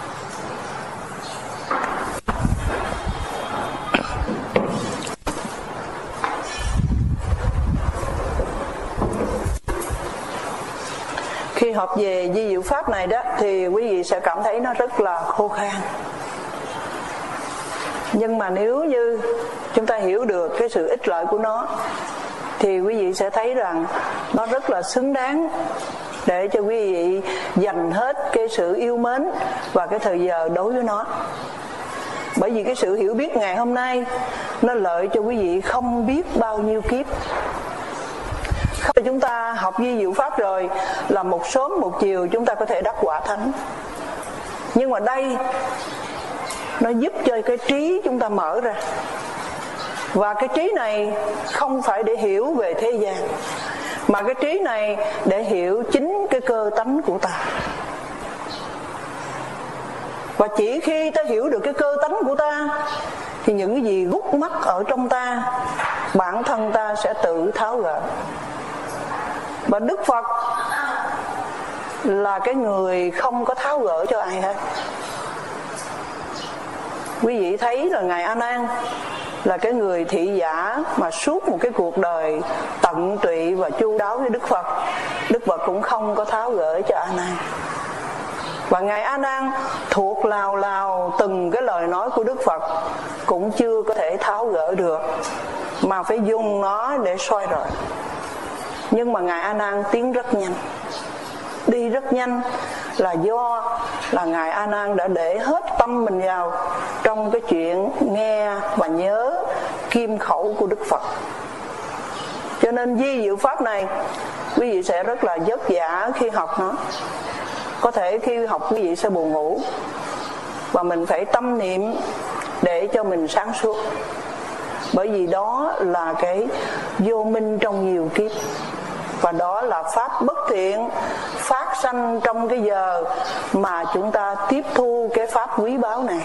Khi học về vi diệu pháp này đó thì quý vị sẽ cảm thấy nó rất là khô khan. Nhưng mà nếu như chúng ta hiểu được cái sự ích lợi của nó thì quý vị sẽ thấy rằng nó rất là xứng đáng để cho quý vị dành hết cái sự yêu mến và cái thời giờ đối với nó. Bởi vì cái sự hiểu biết ngày hôm nay nó lợi cho quý vị không biết bao nhiêu kiếp. Khi chúng ta học vi diệu pháp rồi là một sớm một chiều chúng ta có thể đắc quả thánh. Nhưng mà đây nó giúp cho cái trí chúng ta mở ra. Và cái trí này không phải để hiểu về thế gian, mà cái trí này để hiểu chính cái cơ tánh của ta. Và chỉ khi ta hiểu được cái cơ tánh của ta thì những cái gì gút mắc ở trong ta, bản thân ta sẽ tự tháo gỡ. Và Đức Phật là cái người không có tháo gỡ cho ai hết. Quý vị thấy là Ngài A Nan là cái người thị giả mà suốt một cái cuộc đời tận tụy và chu đáo với Đức Phật, Đức Phật cũng không có tháo gỡ cho A Nan. Và Ngài A Nan thuộc lào lào từng cái lời nói của Đức Phật cũng chưa có thể tháo gỡ được, mà phải dùng nó để soi rọi. Nhưng mà Ngài A Nan tiến rất nhanh, đi rất nhanh là do là Ngài A Nan đã để hết tâm mình vào trong cái chuyện nghe và nhớ kim khẩu của Đức Phật. Cho nên vi diệu pháp này quý vị sẽ rất là vất vả khi học nó. Có thể khi học quý vị sẽ buồn ngủ, và mình phải tâm niệm để cho mình sáng suốt. Bởi vì đó là cái vô minh trong nhiều kiếp, và đó là pháp bất thiện phát sanh trong cái giờ mà chúng ta tiếp thu cái pháp quý báu này.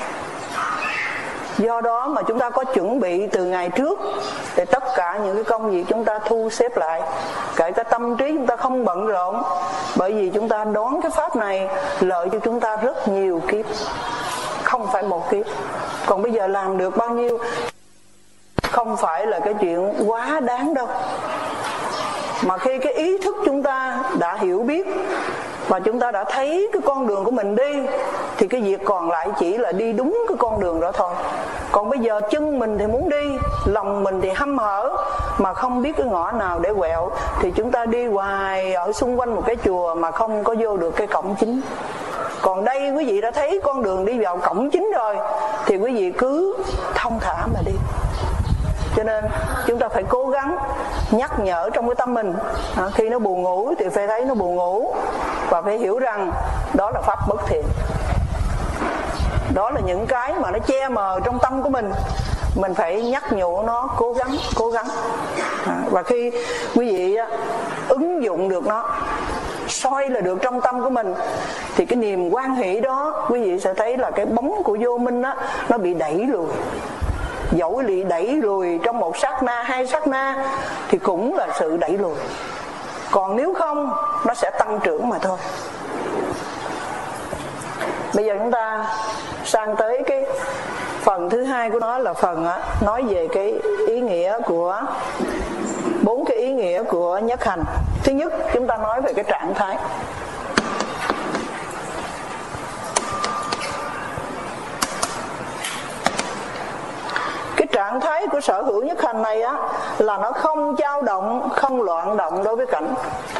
Do đó mà chúng ta có chuẩn bị từ ngày trước để tất cả những cái công việc chúng ta thu xếp lại, kể cả tâm trí chúng ta không bận rộn, bởi vì chúng ta đón cái pháp này lợi cho chúng ta rất nhiều kiếp, không phải một kiếp. Còn bây giờ làm được bao nhiêu không phải là cái chuyện quá đáng đâu. Mà khi cái ý thức chúng ta đã hiểu biết và chúng ta đã thấy cái con đường của mình đi, thì cái việc còn lại chỉ là đi đúng cái con đường đó thôi. Còn bây giờ chân mình thì muốn đi, lòng mình thì hăm hở mà không biết cái ngõ nào để quẹo, thì chúng ta đi hoài ở xung quanh một cái chùa mà không có vô được cái cổng chính. Còn đây quý vị đã thấy con đường đi vào cổng chính rồi thì quý vị cứ thông thả mà đi. Cho nên chúng ta phải cố gắng nhắc nhở trong cái tâm mình. Khi nó buồn ngủ thì phải thấy nó buồn ngủ, và phải hiểu rằng đó là pháp bất thiện. Đó là những cái mà nó che mờ trong tâm của mình phải nhắc nhủ nó cố gắng. Và khi quý vị ứng dụng được nó, soi là được trong tâm của mình, thì cái niềm hoan hỷ đó quý vị sẽ thấy là cái bóng của vô minh đó, nó bị đẩy lùi. Dẫu bị đẩy lùi trong một sát na, hai sát na thì cũng là sự đẩy lùi. Còn nếu không, nó sẽ tăng trưởng mà thôi. Bây giờ chúng ta sang tới cái phần thứ hai của nó, là phần nói về cái ý nghĩa của 4 cái ý nghĩa của nhất hành. Thứ nhất, chúng ta nói về cái trạng thái. Cái trạng thái của sở hữu nhất hành này là nó không dao động, không loạn động đối với cảnh.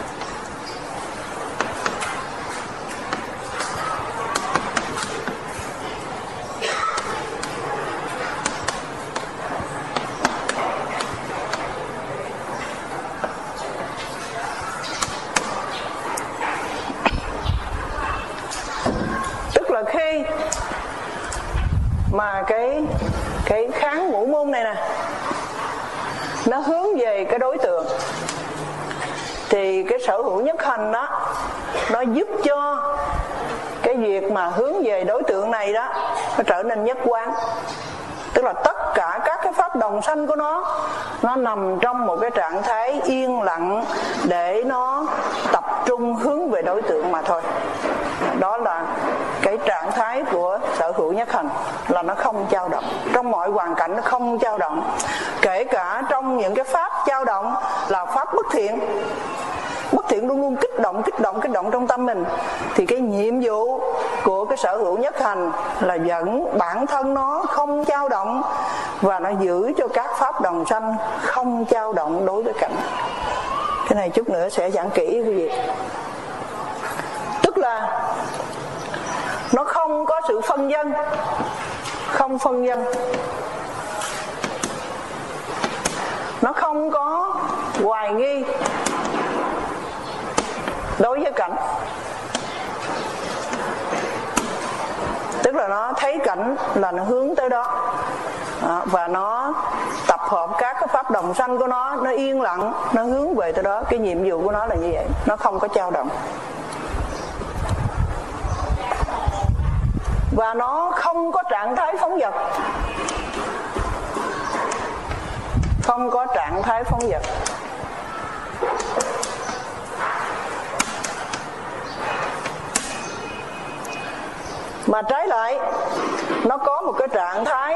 Tức là khi mà cái kháng ngũ môn này nè, nó hướng về cái đối tượng, thì cái sở hữu nhất hành đó nó giúp cho cái việc mà hướng về đối tượng này đó nó trở nên nhất quán. Tức là tất cả các cái pháp đồng sanh của nó nằm trong một cái trạng thái yên lặng để nó tập trung hướng về đối tượng mà thôi. Đó là cái trạng thái của sở hữu nhất hành, là nó không dao động. Trong mọi hoàn cảnh nó không dao động. Kể cả trong những cái pháp dao động là pháp bất thiện. Bất thiện luôn luôn kích động trong tâm mình. Thì cái nhiệm vụ của cái sở hữu nhất hành là dẫn bản thân nó không dao động, và nó giữ cho các pháp đồng sanh không dao động đối với cảnh. Cái này chút nữa sẽ giảng kỹ quý vị. Tức là nó không có sự phân vân, không phân vân. Nó không có hoài nghi đối với cảnh. Tức là nó thấy cảnh là nó hướng tới đó. Và nó tập hợp các cái pháp đồng sanh của nó yên lặng, nó hướng về tới đó. Cái nhiệm vụ của nó là như vậy, nó không có dao động. Và nó không có trạng thái phóng dật. Không có trạng thái phóng dật. Mà trái lại, nó có một cái trạng thái,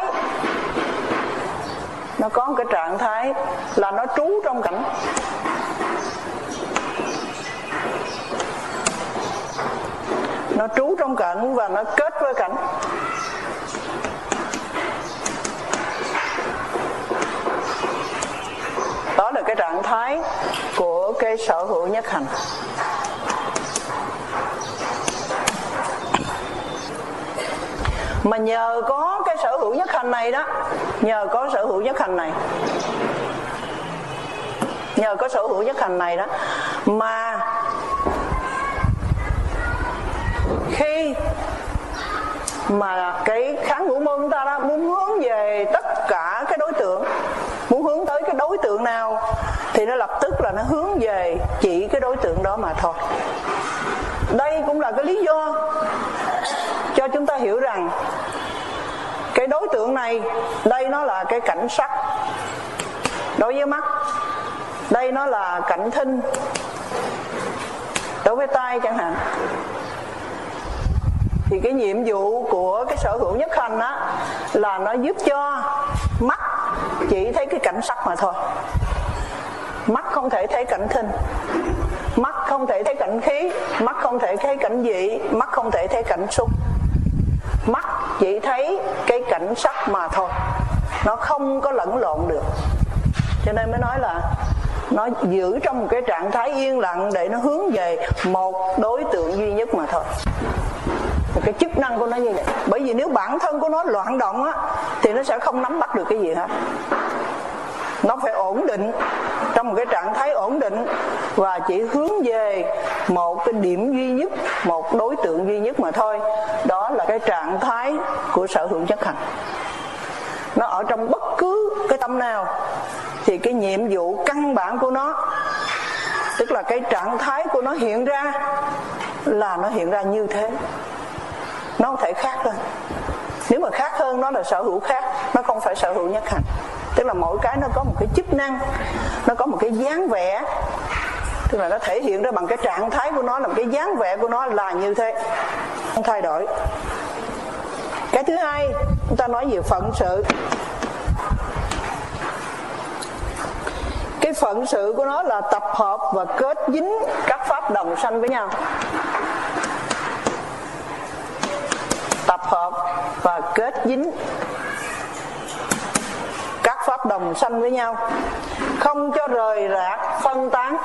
là nó trú trong cảnh. Nó trú trong cảnh và nó kết với cảnh. Đó là cái trạng thái của cái sở hữu nhất hành. Mà nhờ có cái sở hữu nhất hành này đó, nhờ có sở hữu nhất hành này đó, mà khi mà cái kháng ngũ môn ta đó muốn hướng về tất cả cái đối tượng, muốn hướng tới cái đối tượng nào thì nó lập tức là nó hướng về chỉ cái đối tượng đó mà thôi. Đây cũng là cái lý do cho chúng ta hiểu rằng cái đối tượng này, đây nó là cái cảnh sắc đối với mắt, đây nó là cảnh thinh đối với tai chẳng hạn. Thì cái nhiệm vụ của cái sở hữu nhất hành á là nó giúp cho mắt chỉ thấy cái cảnh sắc mà thôi. Mắt không thể thấy cảnh thinh, mắt không thể thấy cảnh khí, mắt không thể thấy cảnh vị, mắt không thể thấy cảnh xúc. Mắt chỉ thấy cái cảnh sắc mà thôi, nó không có lẫn lộn được. Cho nên mới nói là nó giữ trong một cái trạng thái yên lặng để nó hướng về một đối tượng duy nhất mà thôi. Một cái chức năng của nó như vậy. Bởi vì nếu bản thân của nó loạn động á thì nó sẽ không nắm bắt được cái gì hết. Nó phải ổn định, trong một cái trạng thái ổn định và chỉ hướng về một cái điểm duy nhất, một đối tượng duy nhất mà thôi. Đó là cái trạng thái của sở hữu nhất hành. Nó ở trong bất cứ cái tâm nào thì cái nhiệm vụ căn bản của nó, tức là cái trạng thái của nó hiện ra là nó hiện ra như thế. Nó không thể khác hơn. Nếu mà khác hơn nó là sở hữu khác, nó không phải sở hữu nhất hành. Tức là mỗi cái nó có một cái chức năng, nó có một cái dáng vẻ, tức là nó thể hiện ra bằng cái trạng thái của nó, là một cái dáng vẻ của nó là như thế, không thay đổi. Cái thứ hai, chúng ta nói về phận sự. Cái phận sự của nó là tập hợp và kết dính các pháp đồng sanh với nhau. Tập hợp và kết dính các pháp đồng sanh với nhau, không cho rời rạc phân tán.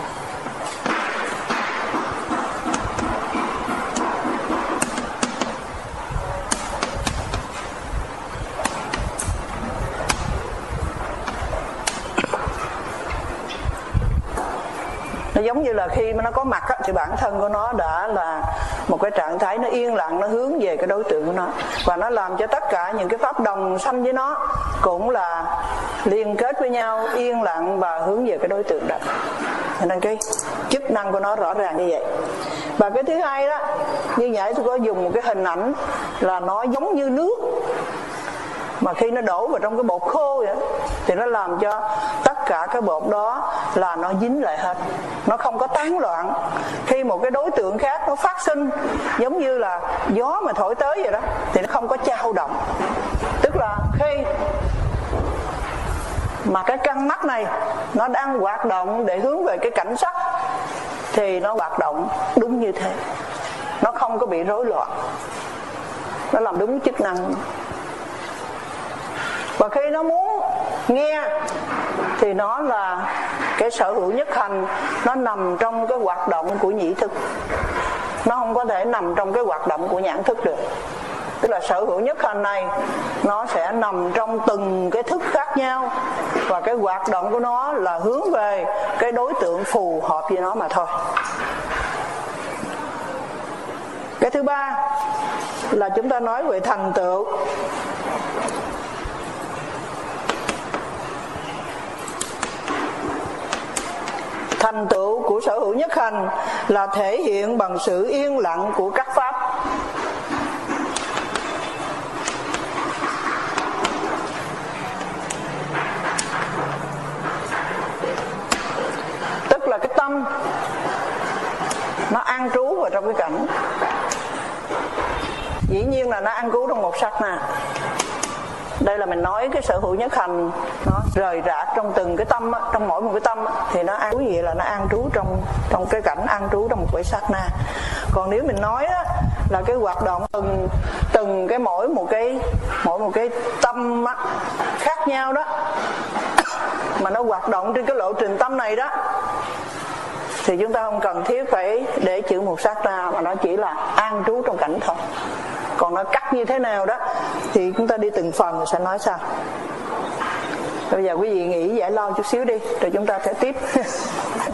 Nó giống như là khi mà nó có mặt á, thì bản thân của nó đã là một cái trạng thái nó yên lặng, nó hướng về cái đối tượng của nó, và nó làm cho tất cả những cái pháp đồng sanh với nó cũng là liên kết với nhau, yên lặng và hướng về cái đối tượng đó. Cho nên cái chức năng của nó rõ ràng như vậy. Và cái thứ hai đó, như nãy tôi có dùng một cái hình ảnh là nó giống như nước, mà khi nó đổ vào trong cái bột khô vậy thì nó làm cho tất cả cái bột đó là nó dính lại hết, nó không có tán loạn. Khi một cái đối tượng khác nó phát sinh giống như là gió mà thổi tới vậy đó thì nó không có chao động. Tức là khi mà cái căn mắt này nó đang hoạt động để hướng về cái cảnh sắc thì nó hoạt động đúng như thế, nó không có bị rối loạn, nó làm đúng chức năng. Và khi nó muốn nghe thì nó là cái sở hữu nhất hành, nó nằm trong cái hoạt động của nhĩ thức, nó không có thể nằm trong cái hoạt động của nhãn thức được. Tức là sở hữu nhất hành này nó sẽ nằm trong từng cái thức khác nhau, và cái hoạt động của nó là hướng về cái đối tượng phù hợp với nó mà thôi. Cái thứ ba là chúng ta nói về thành tựu. Thành tựu của sở hữu nhất hành là thể hiện bằng sự yên lặng của các pháp. Tức là cái tâm nó an trú vào trong cái cảnh. Dĩ nhiên là nó an trú trong một sát na. Đây là mình nói cái sở hữu nhất hành nó rời rạc trong từng cái tâm á, trong mỗi một cái tâm á, thì nó an trú gì là nó an trú trong cái cảnh, an trú trong một cái sát na. Còn nếu mình nói á, là cái hoạt động từng cái mỗi một cái tâm á, khác nhau đó, mà nó hoạt động trên cái lộ trình tâm này đó, thì chúng ta không cần thiết phải để chữ một sát na, mà nó chỉ là an trú trong cảnh thôi. Còn nó cắt như thế nào đó thì chúng ta đi từng phần rồi sẽ nói sau. Bây giờ quý vị nghỉ giải lao chút xíu đi rồi chúng ta sẽ tiếp.